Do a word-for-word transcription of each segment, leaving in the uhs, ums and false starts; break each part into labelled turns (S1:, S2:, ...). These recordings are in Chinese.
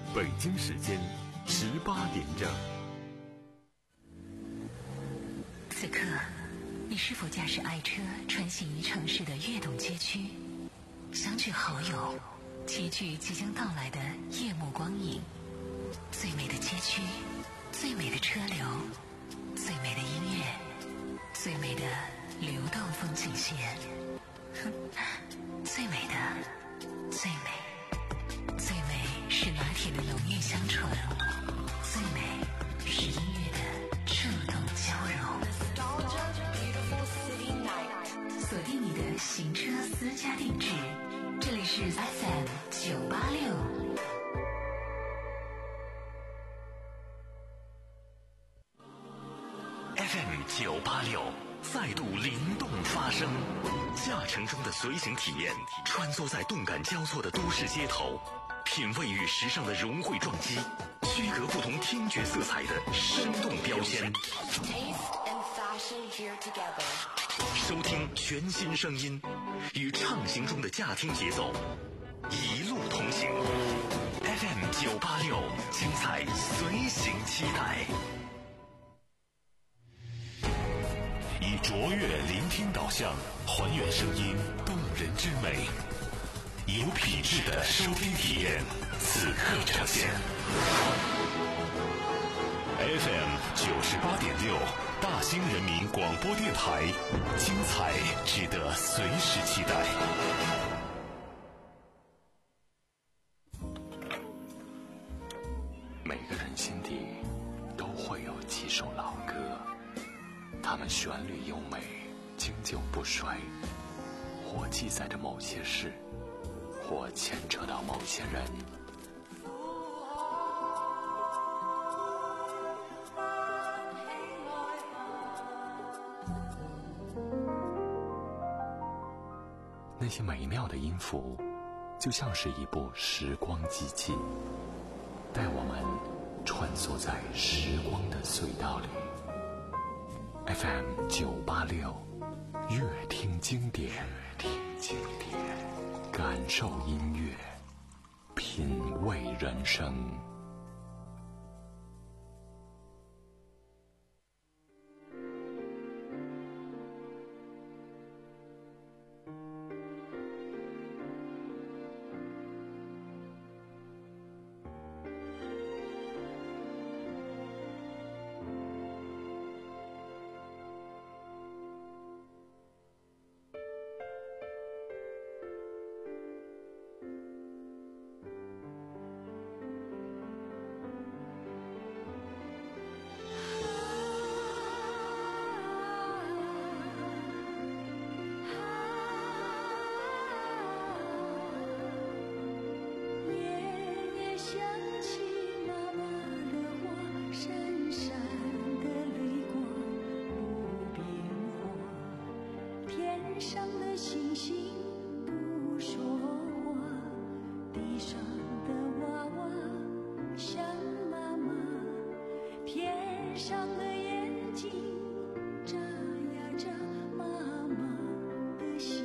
S1: 北京时间十八点整。
S2: 此刻，你是否驾驶爱车穿行于城市的跃动街区，相聚好友，齐聚即将到来的夜幕光影？最美的街区，最美的车流，最美的音乐，最美的流动风景线，哼，最美的，最美，最美是拿铁的浓郁香醇，最美是音乐的触动交融。锁定你的行车私家定制，这里是 F M 九八六。
S3: F M 九八六再度灵动发声，驾乘中的随行体验，穿梭在动感交错的都市街头，品味与时尚的融汇撞击，区隔不同听觉色彩的生动标签。收听全新声音，与畅行中的驾听节奏，一路同行。F M 九八六，精彩随行期待。以卓越聆听导向，还原声音动人之美，有品质的收听体验，此刻呈现。F M 九十八点六，大兴人民广播电台，精彩值得随时期待。每个人心底都会有几首老歌，它们旋律优美，经久不衰，或记载着某些事，或牵扯到某些人。那些美妙的音符，就像是一部时光机器，带我们穿梭在时光的隧道里。F M 九八六，乐听经典，乐听经典，感受音乐，品味人生。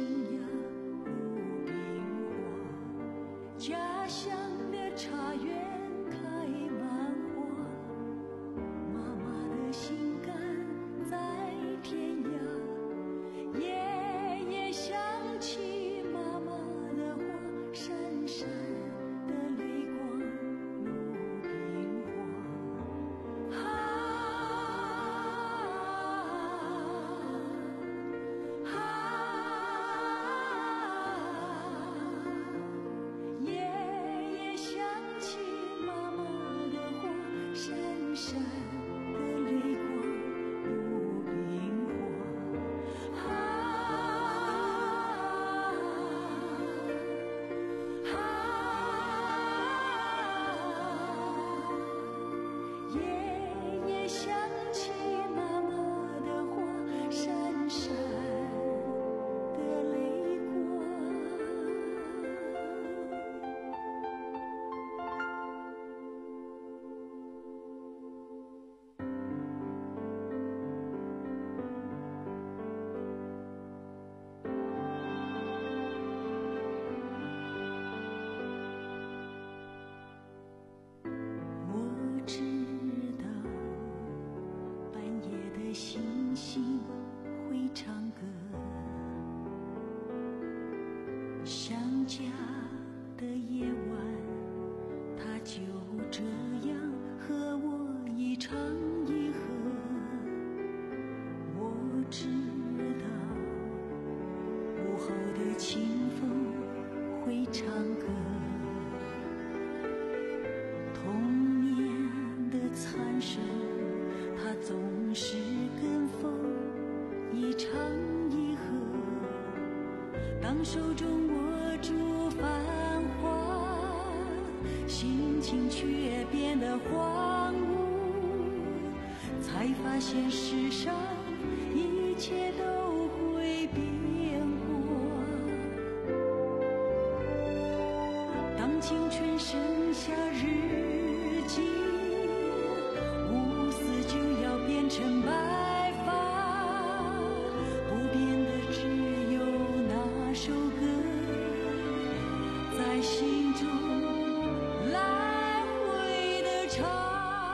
S4: 家乡的茶园手中握住繁华，心情却变得荒芜，才发现世上一切都会变过。当青春剩下日记，乌丝就要变成白发，不变的只有那首歌在心中来回的唱。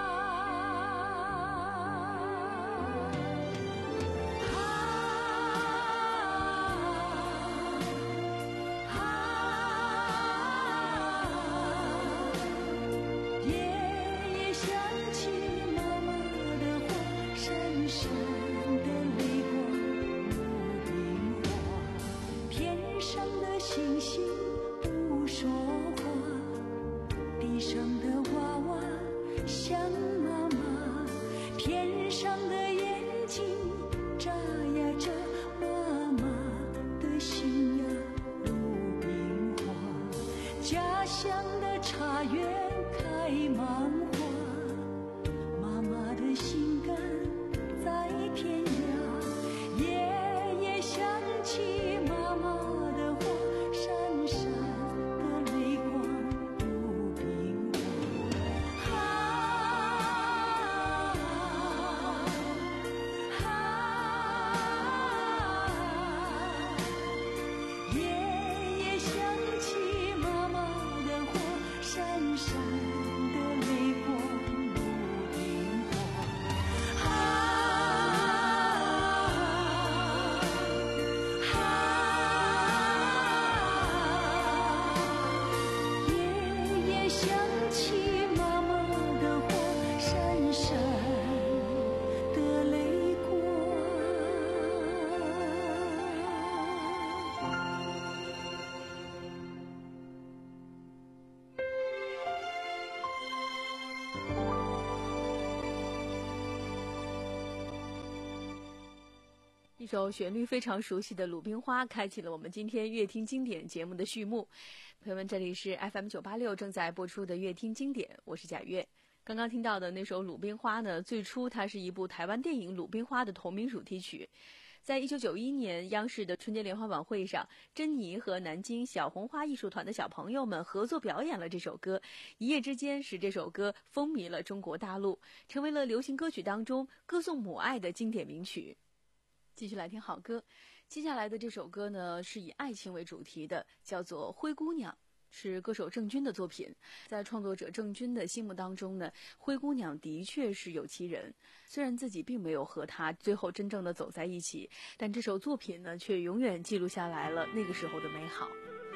S5: 一首旋律非常熟悉的《鲁冰花》开启了我们今天乐听经典节目的序幕。朋友们，这里是 F M 九八六 正在播出的乐听经典，我是贾月。刚刚听到的那首《鲁冰花》呢，最初它是一部台湾电影《鲁冰花》的同名主题曲。在一九九一年央视的春节联欢晚会上，珍妮和南京小红花艺术团的小朋友们合作表演了这首歌，一夜之间使这首歌风靡了中国大陆，成为了流行歌曲当中歌颂母爱的经典名曲。继续来听好歌，接下来的这首歌呢是以爱情为主题的，叫做《灰姑娘》，是歌手郑钧的作品。在创作者郑钧的心目当中呢，灰姑娘的确是有其人，虽然自己并没有和她最后真正的走在一起，但这首作品呢却永远记录下来了那个时候的美好。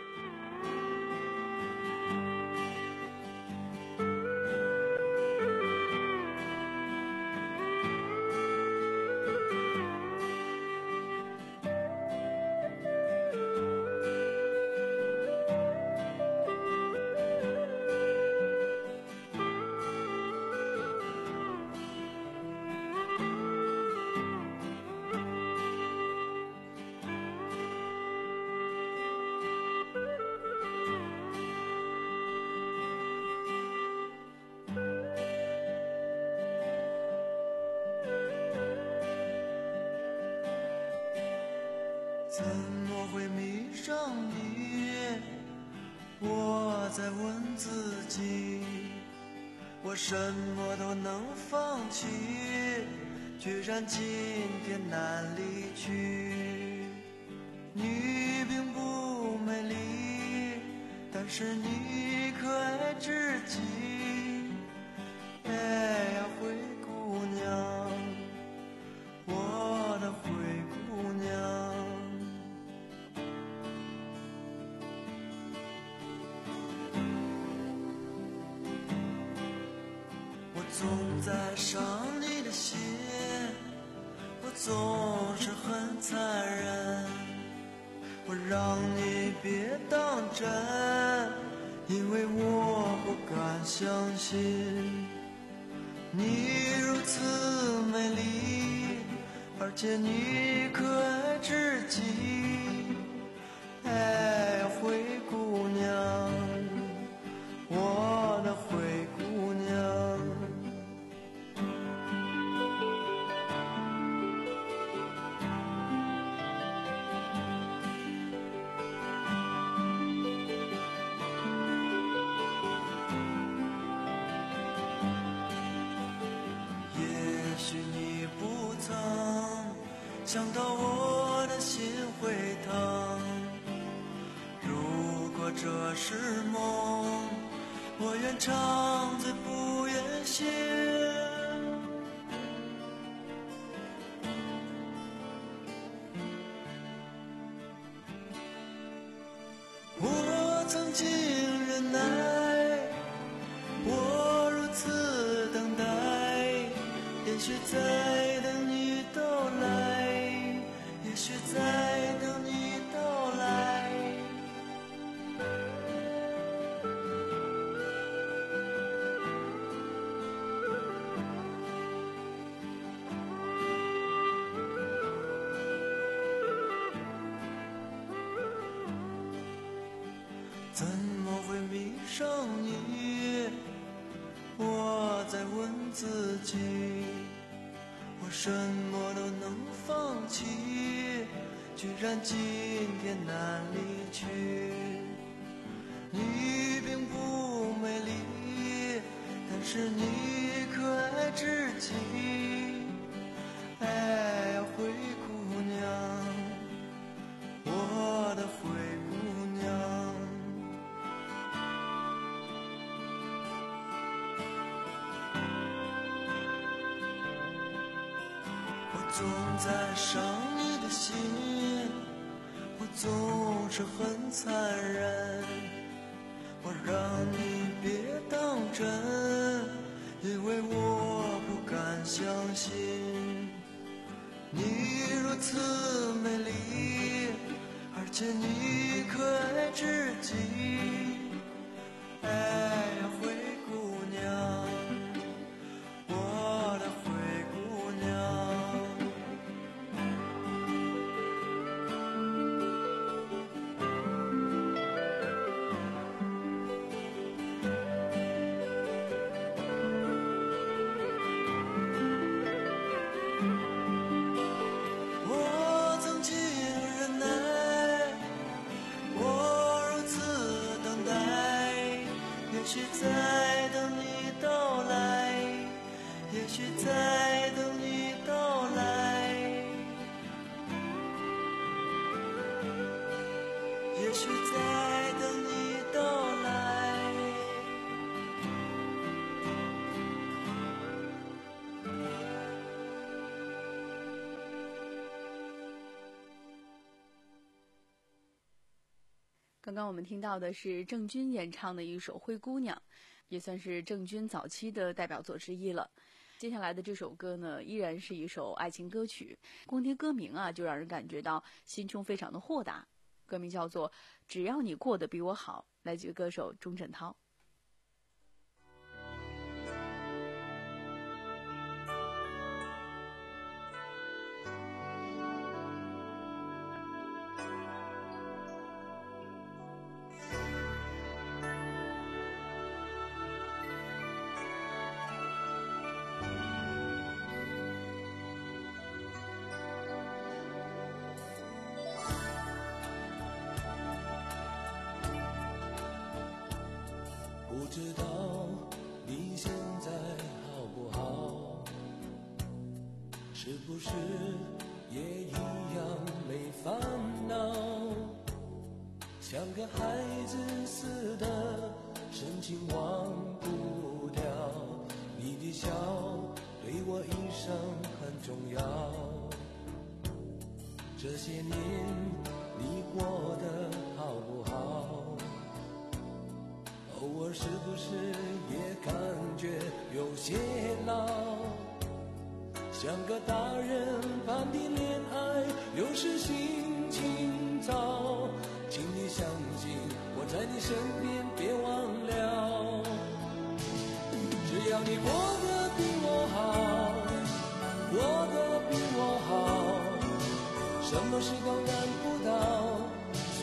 S6: 怎么会迷上你？我在问自己，我什么都能放弃，居然今天难离去。你并不美丽，但是你可爱至极。哎呀，灰姑娘，我的灰姑娘。总在伤你的心，我总是很残忍，我让你别当真，因为我不敢相信你如此美丽，而且你可爱至极。哎哎，灰姑娘，我的灰姑娘。也许你不曾想到我的心会疼，如果这是梦，我愿长醉不愿醒。我曾经忍耐，我如此等待，也许在等你到来，也许在等你到来。怎么会迷上你？我在问自己，我什么都能放弃，居然今天难离去。你并不美丽，但是你可爱至极。哎呀，灰姑娘，我的灰姑娘。我总在伤你的心，我总是很残忍，我让你别当真，因为我不敢相信你如此美丽，而且你可爱至极。哎呀，灰姑娘，我的灰姑娘。我曾经忍耐，我如此等待，也许在等你到来，也许在等你到来，也许在等你到来。
S5: 刚刚我们听到的是郑钧演唱的一首《灰姑娘》，也算是郑钧早期的代表作之一了。接下来的这首歌呢，依然是一首爱情歌曲，光听歌名啊，就让人感觉到心胸非常的豁达。歌名叫做《只要你过得比我好》，来自于歌手钟镇涛。
S7: 不知道你现在好不好，是不是也一样没烦恼，像个孩子似的深情忘不掉，你的笑对我一生很重要，这些年你过得好不好，偶尔是不是也感觉有些老，像个大人般的恋爱有时心情糟，请你相信我在你身边，别忘了，只要你过得比我好，过得比我好，什么时光赶不到，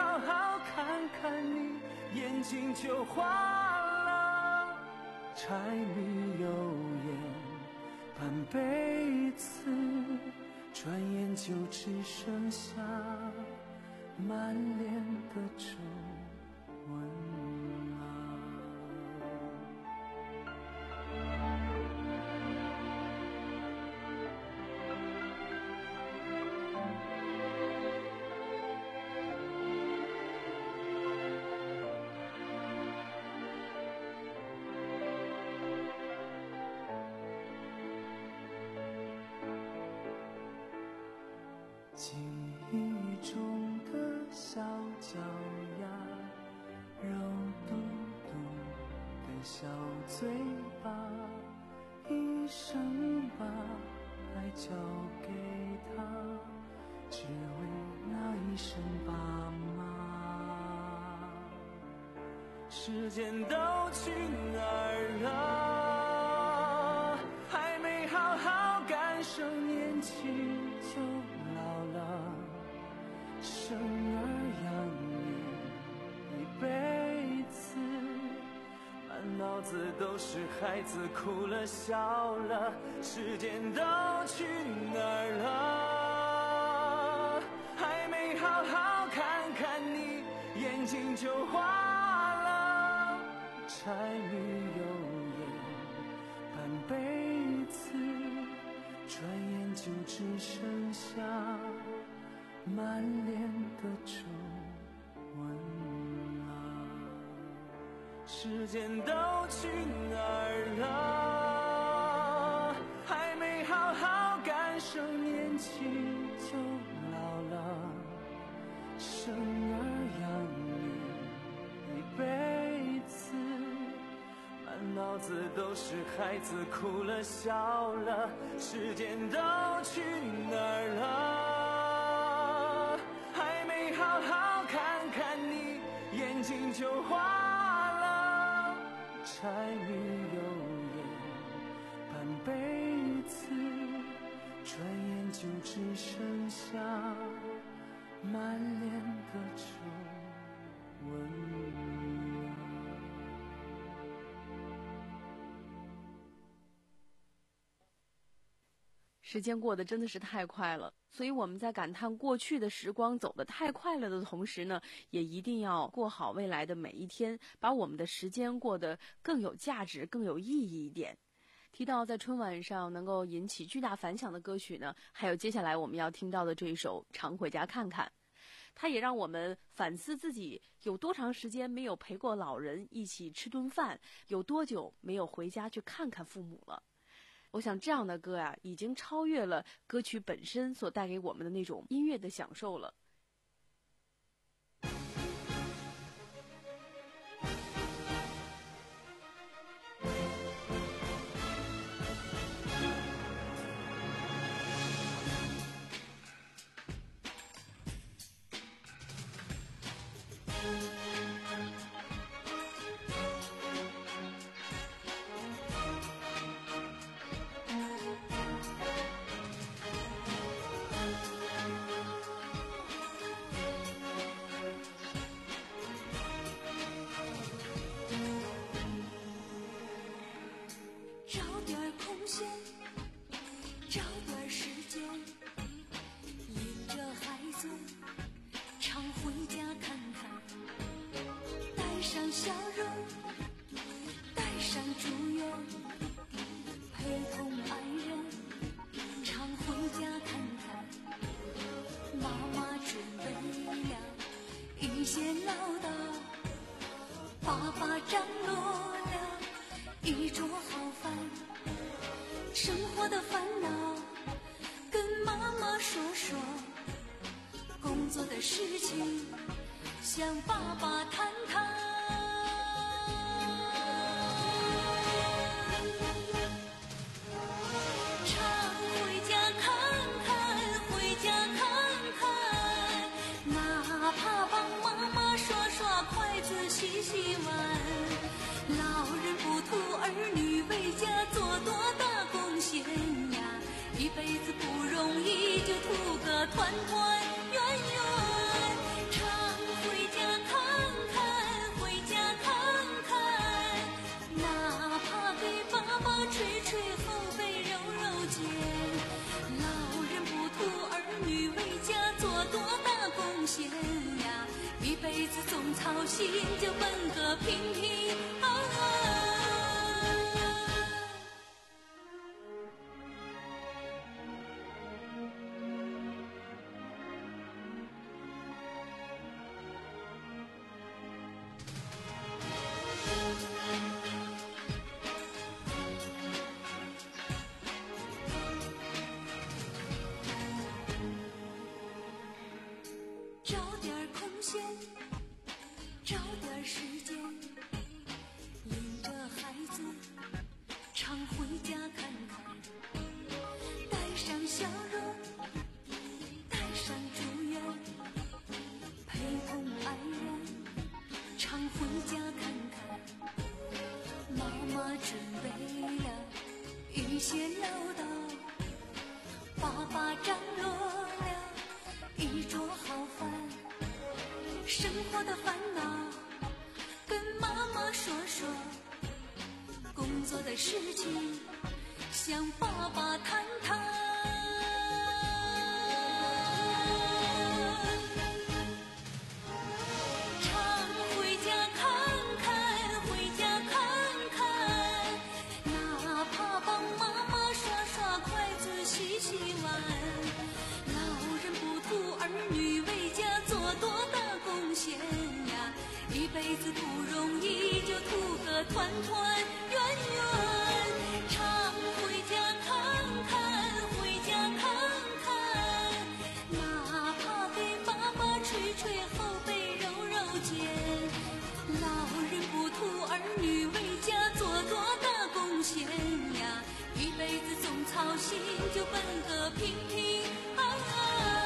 S8: 睛就花了。柴米油盐半辈子，转眼就只剩下满脸的皱纹啊。记忆中的小脚丫，肉嘟嘟的小嘴巴，一生把爱交给他，只为那一声爸妈。时间都去哪儿了？还没好好感受年轻就老了，生儿养女一辈子，满脑子都是孩子哭了笑了，时间都去哪儿了？还没好好看看你，眼睛就花了。柴米油盐半辈子，转眼就只剩下满脸的皱纹啊。时间都去哪儿了？还没好好感受年轻就老了，生儿养女一辈子，满脑子都是孩子哭了笑了，时间都去哪儿了？还没好好看看你，眼睛就花了。柴米油盐半辈子，转眼就只剩下满脸的皱纹啊。
S5: 时间过得真的是太快了，所以我们在感叹过去的时光走得太快了的同时呢，也一定要过好未来的每一天，把我们的时间过得更有价值、更有意义一点。提到在春晚上能够引起巨大反响的歌曲呢，还有接下来我们要听到的这一首《常回家看看》，它也让我们反思自己有多长时间没有陪过老人一起吃顿饭，有多久没有回家去看看父母了。我想这样的歌啊，已经超越了歌曲本身所带给我们的那种音乐的享受了。
S4: 团团圆圆，常回家看看， 吹后背柔柔肩。老人不图儿女为家做多大贡献呀，一辈子总操心就奔个平平安安。找点空闲，找点时间，领着孩子常回家看看，带上笑容，带上祝愿，陪同爱人常回家看看。妈妈准备了一些唠叨，爸爸张罗了一桌好饭，生活的烦恼跟妈妈说说，工作的事情向爸爸谈谈。常回家看看，回家看看，哪怕帮妈妈刷刷筷子洗洗碗。儿女为家做多大贡献呀，一辈子不容易，就图个团团圆圆。常回家看看，回家看看，哪怕给爸爸吹吹后背柔柔肩。老人不图儿女为家做多大贡献呀，一辈子总操心，就奔个平平安安。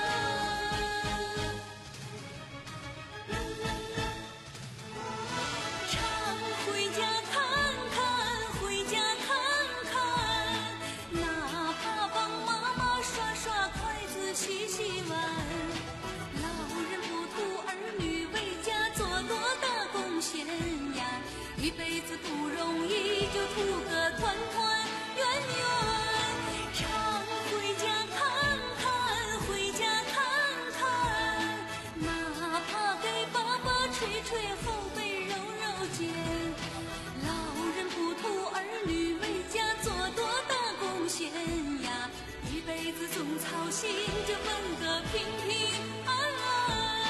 S4: 洗洗碗，老人不图儿女为家做多大贡献呀，一辈子不容易，就图个团团圆圆。常回家看看，回家看看，哪怕给爸爸吹吹后背柔柔肩。老人不图儿女为家做多大贡献呀，一辈子总操心，就奔个平平安安。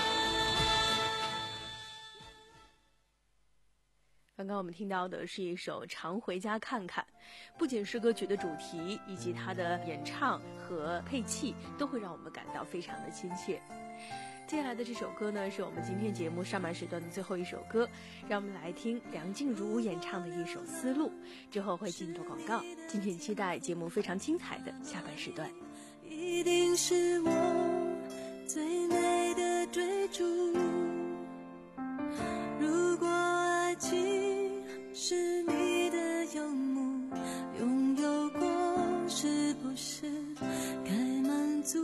S5: 刚刚我们听到的是一首《常回家看看》，不仅是歌曲的主题，以及它的演唱和配器都会让我们感到非常的亲切。接下来的这首歌呢，是我们今天节目上半时段的最后一首歌，让我们来听梁静茹演唱的一首《丝路》，之后会进入广告，敬请期待节目非常精彩的下半时段。
S4: 一定是我最美的追逐，如果爱情是你的游牧，拥有过是不是该满足？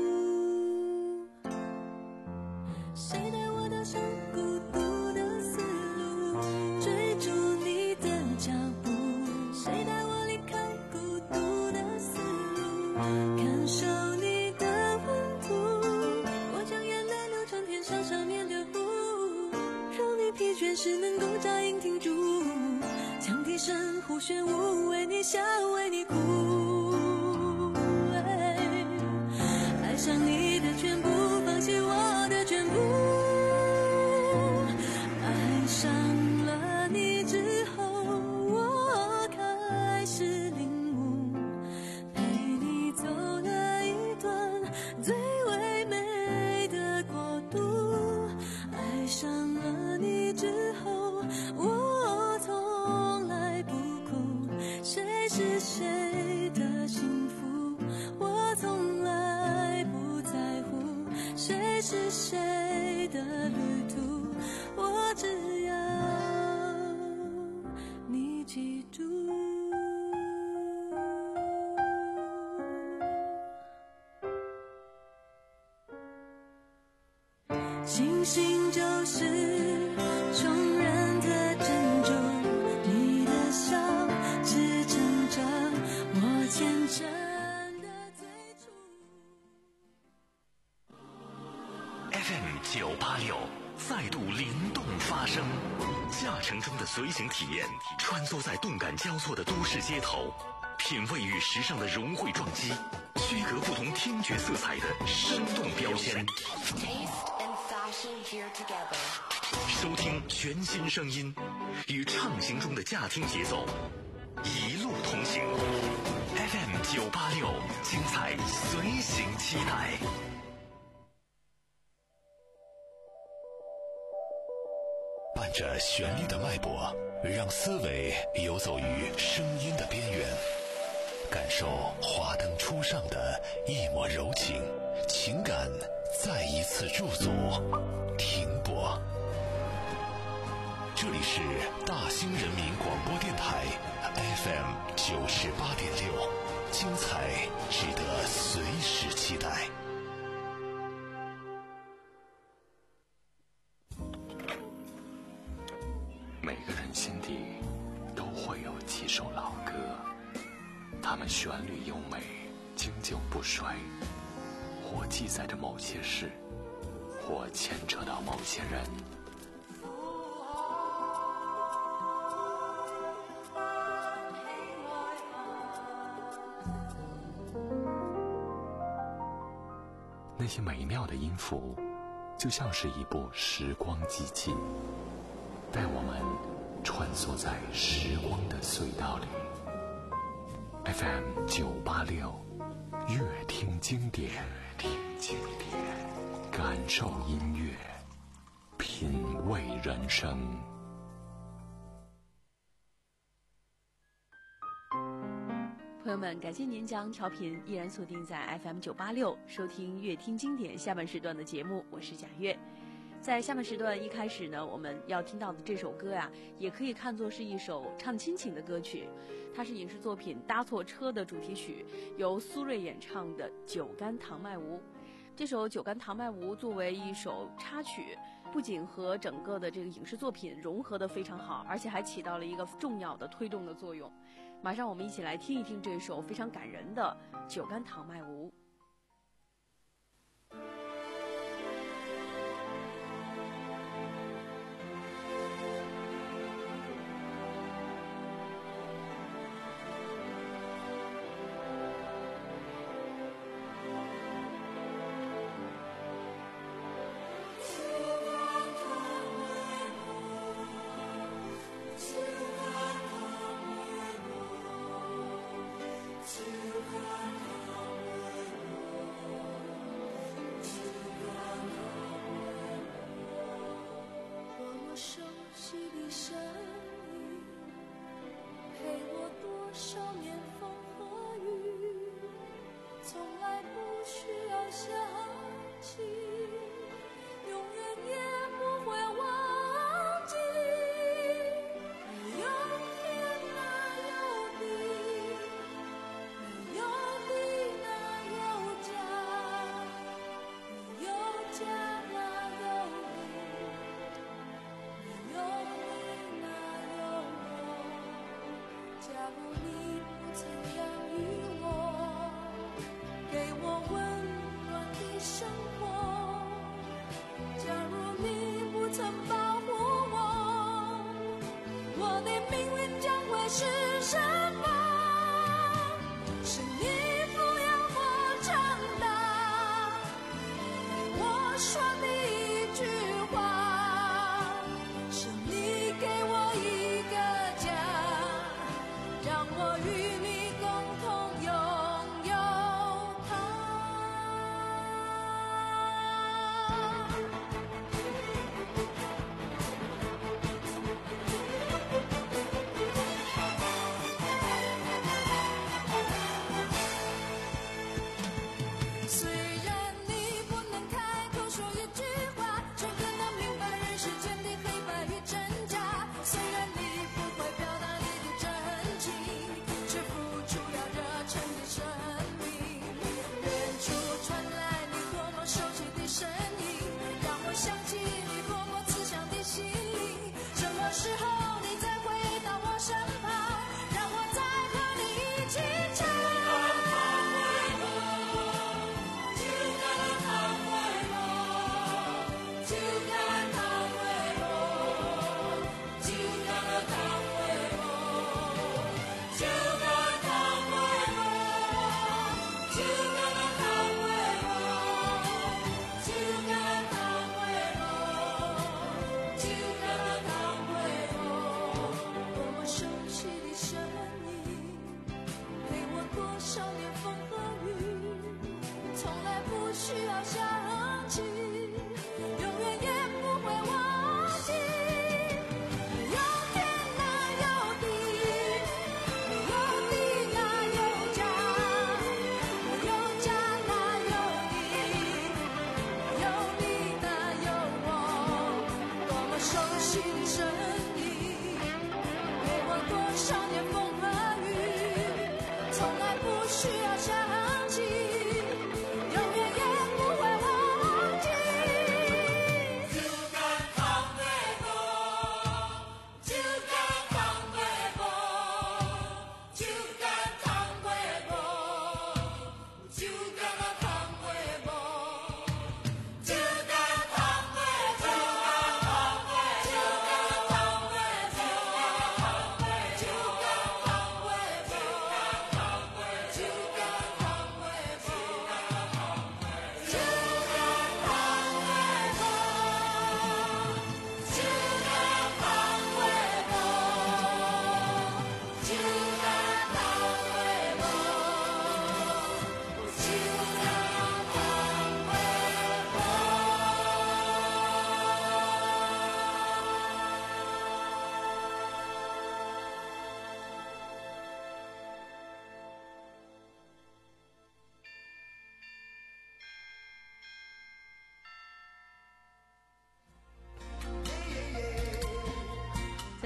S4: 谁带我踏上孤独的丝路，追逐你的脚步？谁带我离开孤独的丝路，感受你的温度？我将眼泪流成天上上面的雾，让你疲倦时能够扎营停住，将笛声呼旋舞，为你笑为你哭。爱上你的全部，放弃我的全部。爱上了你之后，我开始领悟，陪你走了一段最唯美的国度。爱上了你之后，我从来不哭，谁是谁的幸福，我从来不在乎，谁是谁的旅途，我只要你记住。星星就是众人的珍珠，你的笑支撑着
S3: 九八六再度灵动发声，驾乘中的随行体验，穿梭在动感交错的都市街头，品味与时尚的融汇撞击，区隔不同听觉色彩的生动标签。收听全新声音，与畅行中的驾听节奏，一路同行。F M 九八六，精彩随行期待。伴着旋律的脉搏，让思维游走于声音的边缘，感受华灯初上的一抹柔情，情感再一次驻足停泊。这里是大兴人民广播电台 F M 九十八点六，精彩值得随时期待。 每个人心底都会有几首老歌，它们旋律优美，经久不衰，或记载着某些事，或牵扯到某些人。那些美妙的音符，就像是一部时光机器，带我们穿梭在时光的隧道里。F M 九八六，乐听经典，听经典，感受音乐，品味人生。
S5: 朋友们，感谢您将调频依然锁定在 F M 九八六，收听乐听经典下半时段的节目，我是贾月。在下半时段一开始呢，我们要听到的这首歌呀，也可以看作是一首唱亲情的歌曲，它是影视作品《搭错车》的主题曲，由苏芮演唱的《酒干倘卖无》。这首《酒干倘卖无》作为一首插曲，不仅和整个的这个影视作品融合得非常好，而且还起到了一个重要的推动的作用。马上我们一起来听一听这首非常感人的《酒干倘卖无》。
S9: 却不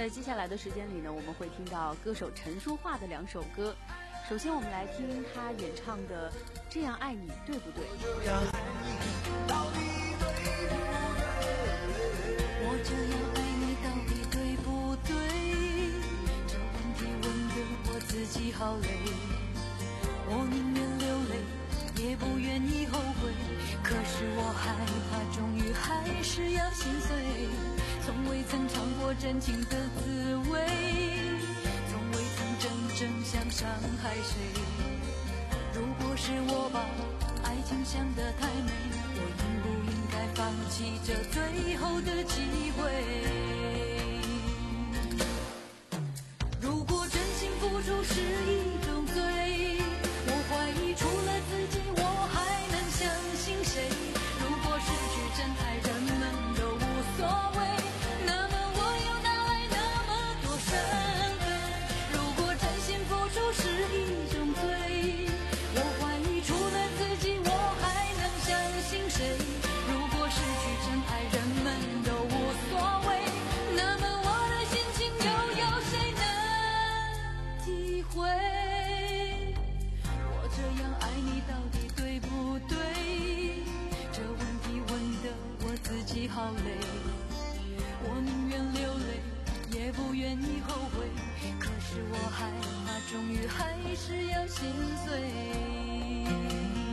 S5: 在接下来的时间里呢，我们会听到歌手陈淑桦的两首歌。首先我们来听她演唱的《这样爱你对不对》。
S6: 这样爱你到底对不对？
S4: 我这样爱你到底对不对？这问题问得我自己好累，我宁愿流泪也不愿意后悔，可是我害怕终于还是要心碎，从未曾尝过真情的滋味，从未曾真正想伤害谁。如果是我把爱情想得太美，我应不应该放弃这最后的机会？如果真心付出是一种罪，我怀疑除了自己我还能相信谁？如果失去真爱人们都无所谓，那么我又哪来那么多身份？如果真心付出是一种罪，我怀疑除了自己我还能相信谁？如果失去真爱人们都无所谓，那么我的心情又有谁能体会？我这样爱你到底对不对？这问题问得我自己好累，我宁愿流泪也不愿意后悔，可是我害怕终于还是要心碎。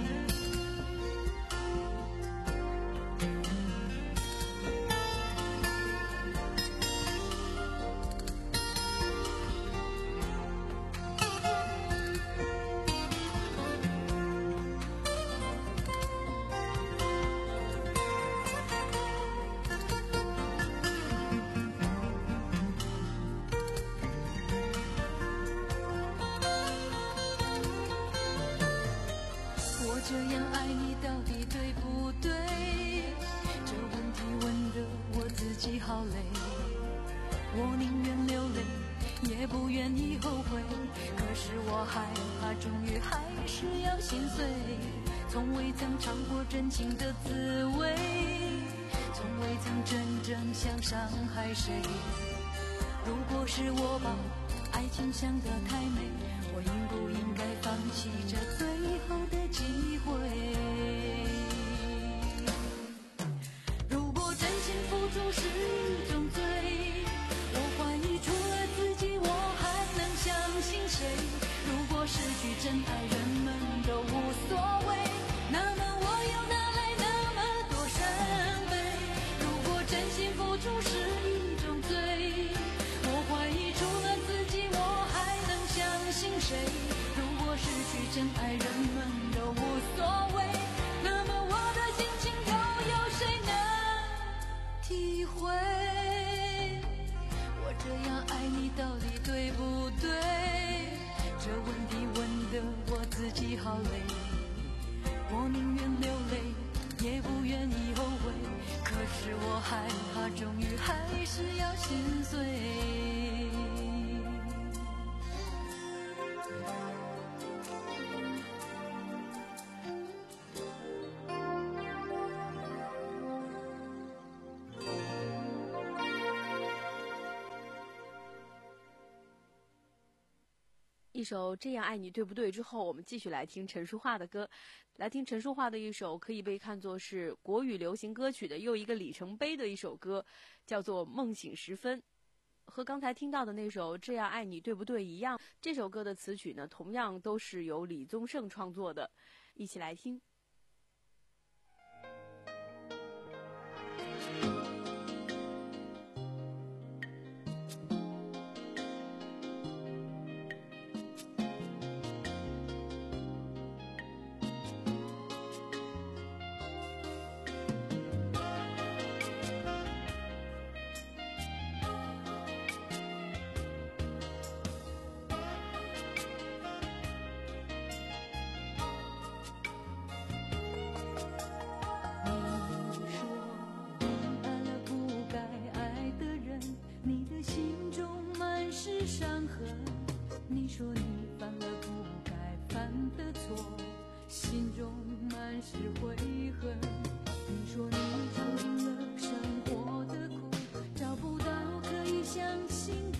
S4: 这样爱你到底对不对？这问题问得我自己好累，我宁愿流泪也不愿意后悔，可是我害怕终于还是要心碎，从未曾尝过真情的滋味，从未曾真正想伤害谁。如果是我把爱情想得太美，我应不应该放弃这最后的机会？如果真心付出是一种罪，我怀疑除了自己我还能相信谁？如果失去真爱人们都无所谓，那么我又哪来那么多伤悲？如果真心付出是一种罪，我怀疑除了自己我还能相信谁？如果失去真爱人们都无所谓，那么我的心情又有谁能体会？我这样爱你到底对不对？这问题问得我自己好累，我宁愿流泪也不愿意后悔，可是我害怕终于还是要心碎。
S5: 一首《这样爱你对不对》之后，我们继续来听陈淑桦的歌，来听陈淑桦的一首可以被看作是国语流行歌曲的又一个里程碑的一首歌，叫做《梦醒时分》。和刚才听到的那首《这样爱你对不对》一样，这首歌的词曲呢，同样都是由李宗盛创作的，一起来听。
S4: 你说你犯了不该犯的错，心中满是悔恨。你说你尝尽了生活的苦，找不到可以相信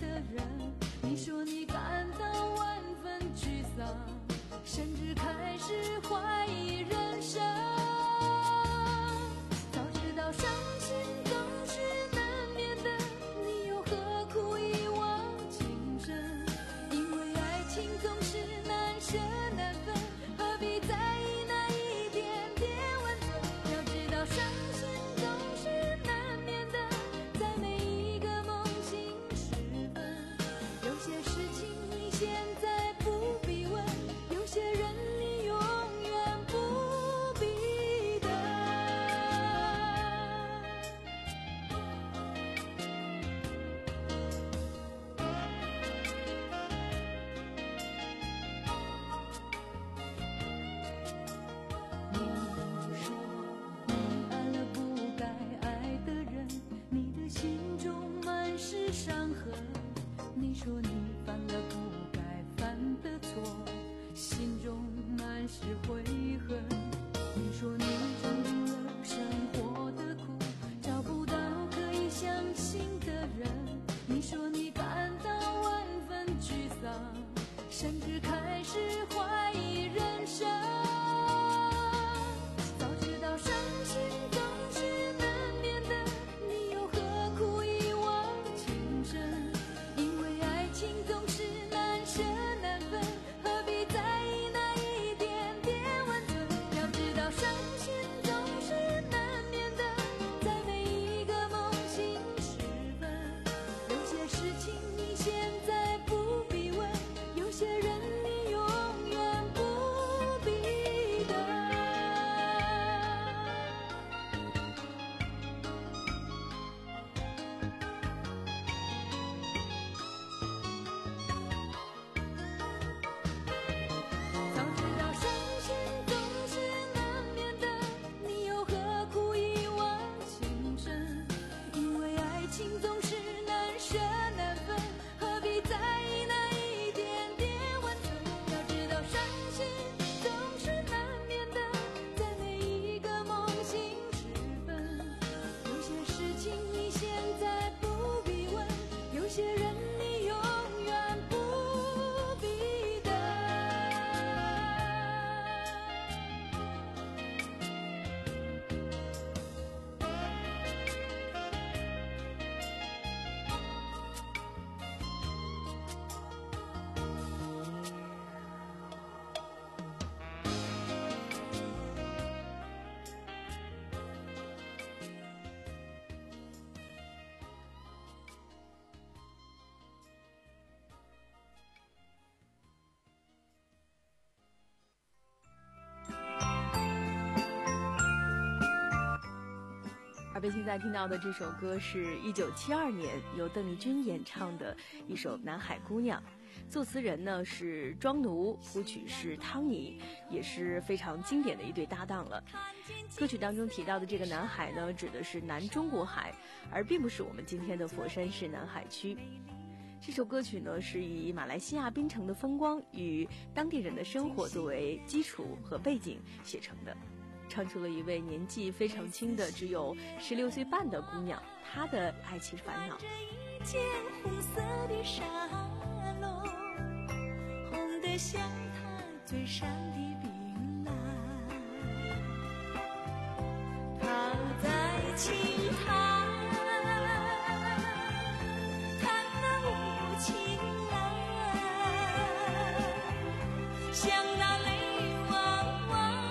S4: 错，心中满是悔恨。你说你尝尽了生活的苦，找不到可以相信的人。你说你感到万分沮丧，甚至开始怀疑人生。早知道伤心总是难免的，你又何苦一往情深？因为爱情总是难舍难分，何必在意那一点点温存？要知道伤心总是难免的，在每一个梦醒时分。有些事情你现在不必问，有些人你永远不必等。早知道伤心总是难免的，你又何苦一往情深？因为爱情总是难舍难分，何必在意那一点点温存？要知道伤心总是难免的，在每一个梦醒时分。有些事情你现在不必问，有些人你永远不必等。
S5: 耳边现在听到的这首歌是一九七二年由邓丽君演唱的一首《南海姑娘》，作词人呢是庄奴，谱曲是汤尼，也是非常经典的一对搭档了。歌曲当中提到的这个南海呢，指的是南中国海，而并不是我们今天的佛山市南海区。这首歌曲呢是以马来西亚槟城的风光与当地人的生活作为基础和背景写成的，唱出了一位年纪非常轻的只有十六岁半的姑娘她的爱情烦恼。
S4: 一件红色的纱笼，红得像她嘴上的槟榔，她在轻弹弹那无情郎，像那泪汪汪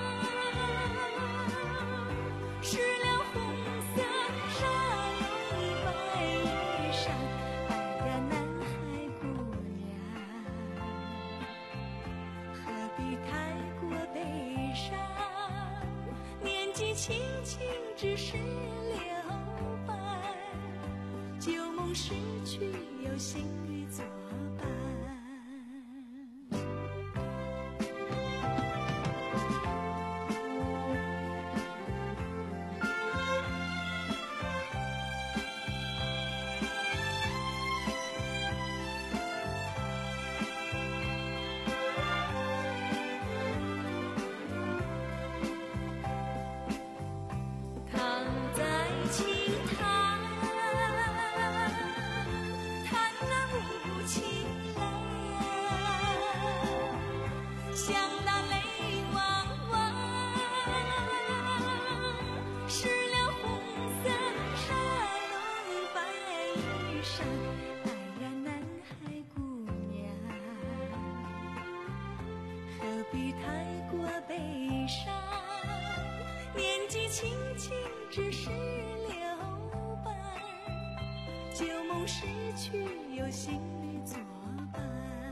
S4: 湿了红色纱笼白衣裳。哎呀，南海姑娘，何必太过悲伤？年纪轻轻只是留白，旧梦逝去有新侣作伴。躺在轻弹弹那无情郎，像那泪汪汪湿了红色纱笼白衣裳。哎呀，南海姑娘，何必太过悲伤？年纪轻轻只是留白，旧梦逝去有新侣作伴。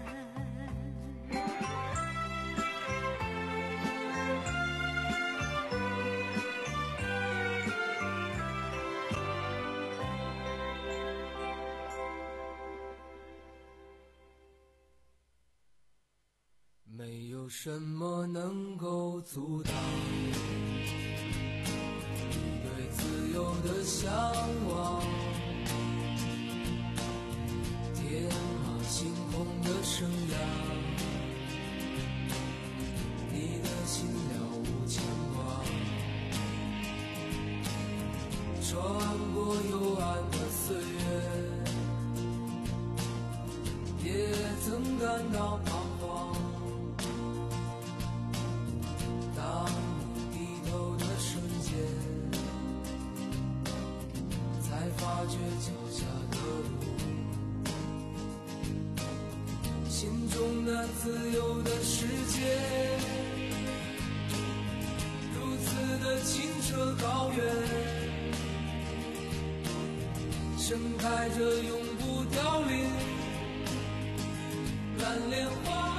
S7: 没有什么能够阻挡你对自由的向往，天马行空的生涯， 到彷徨。当你低头的瞬间，才发觉脚下的路，心中那自由的世界，如此的清澈高远，盛开着永不凋零蓝莲花。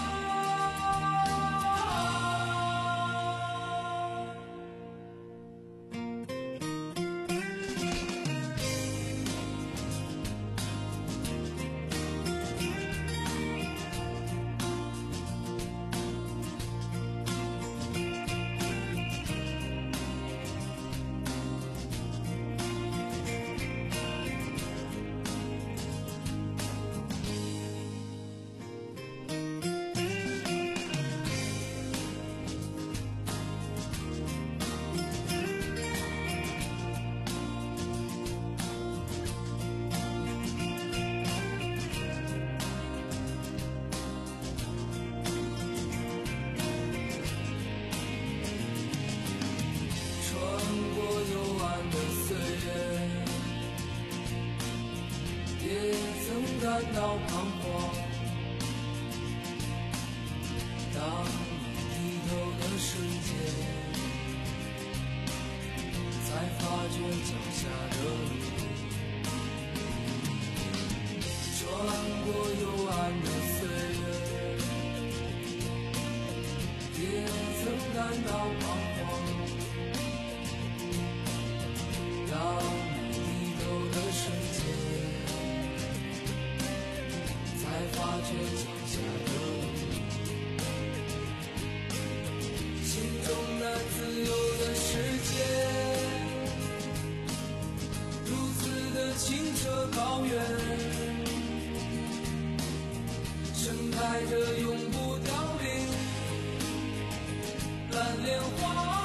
S7: 感到彷徨，当你低头的瞬间，才发觉脚下的路，穿过幽暗的岁月，也曾感到彷徨，当你低头的瞬间，才发觉脚下的路，心中那自由的世界，如此的清澈高远，盛开着永不凋零蓝莲花。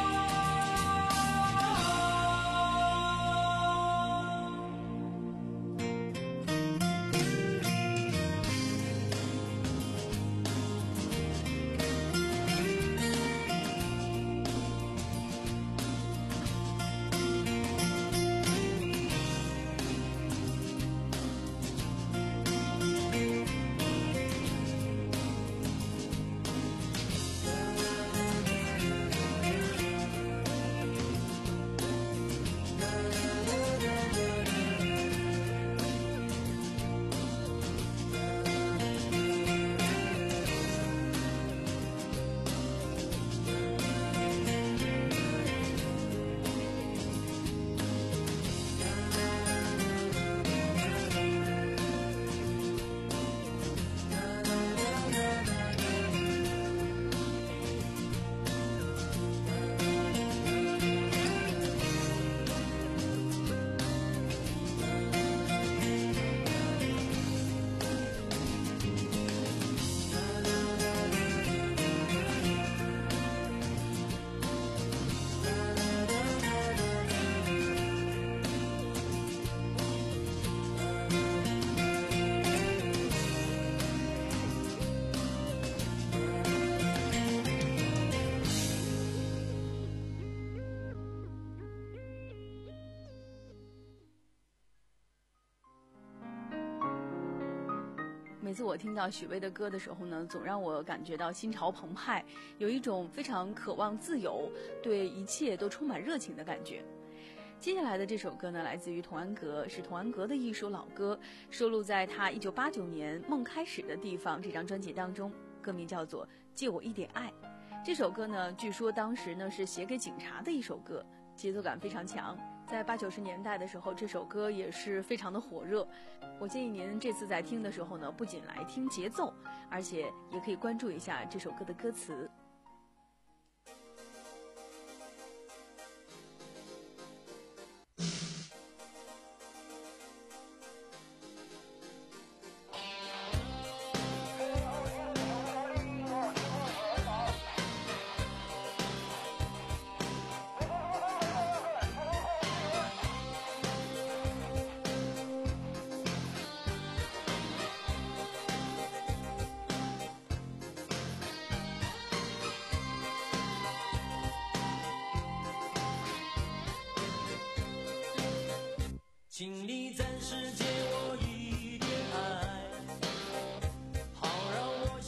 S5: 每次我听到许巍的歌的时候呢，总让我感觉到心潮澎湃，有一种非常渴望自由，对一切都充满热情的感觉。接下来的这首歌呢，来自于童安格，是童安格的一首老歌，收录在他一九八九年《梦开始的地方》这张专辑当中，歌名叫做《借我一点爱》。这首歌呢，据说当时呢是写给警察的一首歌，节奏感非常强。在八九十年代的时候，这首歌也是非常的火热。我建议您这次在听的时候呢，不仅来听节奏，而且也可以关注一下这首歌的歌词。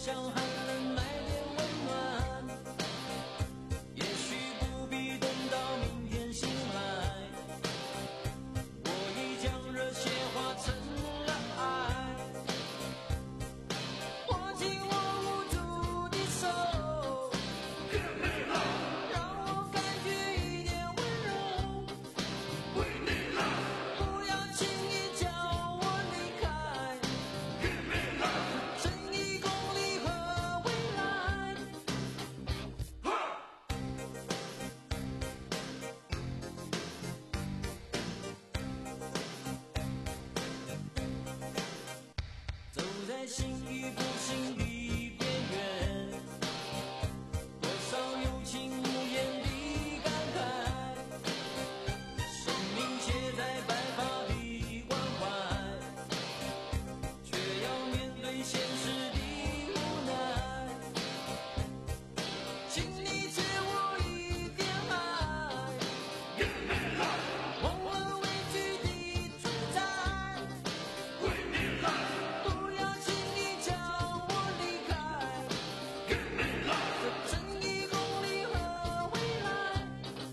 S7: 想寒冷买点温暖，也许不必等到明天醒来，我已将热血化成了爱，握紧我无助的手，让我感觉一点温柔，不要轻易叫我离开，正义公理和未来。走在幸与不幸的边缘，多少有情无言的感慨，生命且在白发的关怀，却要面对现实的无奈，请你借我一点爱，忘了畏惧的存在，不要轻易叫我离开，正义公理和未来。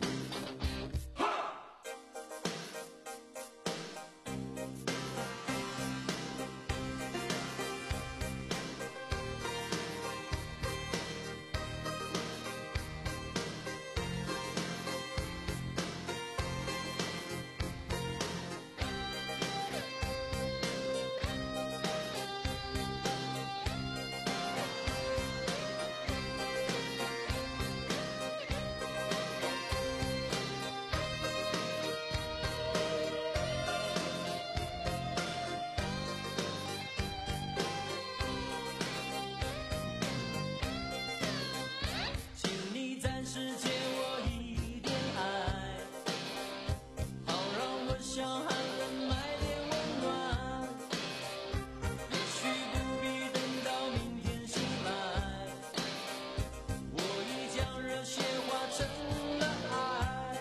S7: 请你暂时借我一点爱，好让我想寒冷买点温暖，也许不必等到明天醒来，我已将热血化成了爱，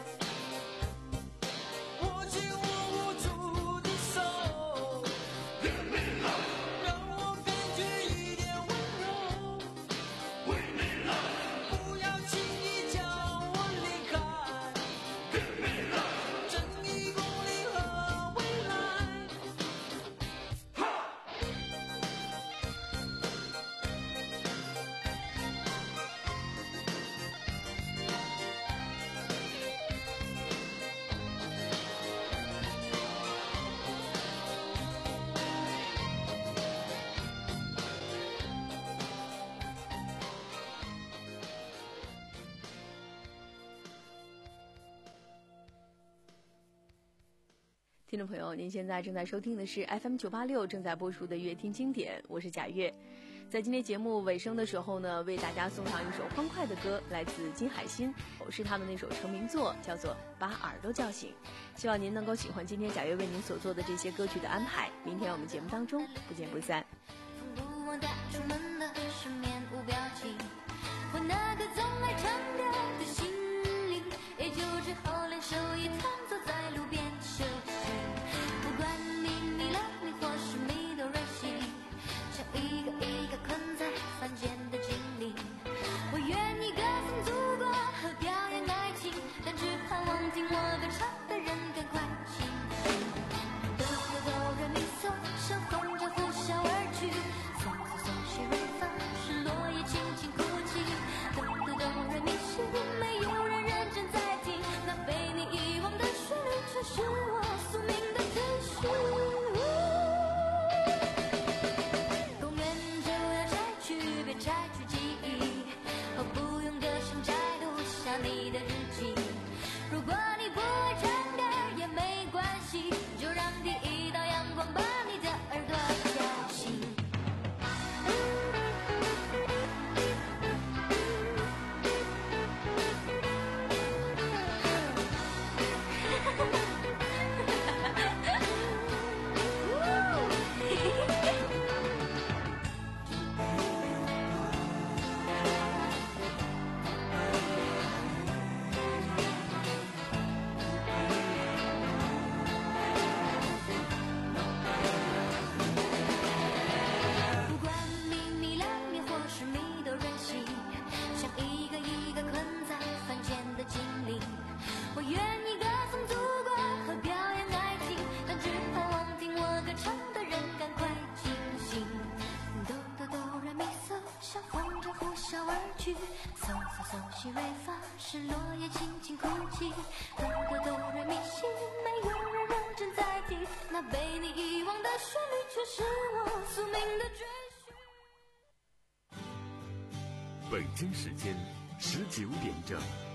S7: 握紧我无助的手，让我感觉一点温柔，不要轻易叫我离开，正义公理和未来。
S5: 听众朋友，您现在正在收听的是 F M 九八六正在播出的乐听经典，我是贾月。在今天节目尾声的时候呢，为大家送上一首欢快的歌，来自金海心，是他的那首成名作，叫做《把耳朵叫醒》。希望您能够喜欢今天贾月为您所做的这些歌曲的安排。明天我们节目当中不见不散。
S9: 不忘带出门的是面无表情，我那个总爱唱歌的心灵，也就只好连手也躺坐在路边休息。不管你迷了迷或是迷得任性，像一个一个困在凡间的精灵，我愿意歌颂祖国和表演爱情，但只盼望听我歌唱的人赶快清醒。哆哆哆来咪嗦，像风筝呼啸而去，嗦嗦嗦西瑞发，是落叶轻轻哭泣。哆哆哆来咪西，没有人认真在听，那被你遗忘的旋律，却是我宿命的追寻。公园就要拆去，别拆去记忆，哦，不用歌声摘录下你的日记。如果你不会唱歌也没关系，就让第一道阳光把你的耳朵叫醒。 曲，嗦嗦嗦西瑞发，是落叶轻轻哭泣。哆哆哆瑞咪西，没有人认真在听，那被你遗忘的旋律，却是我宿命的追寻。
S1: 北京时间十九点整。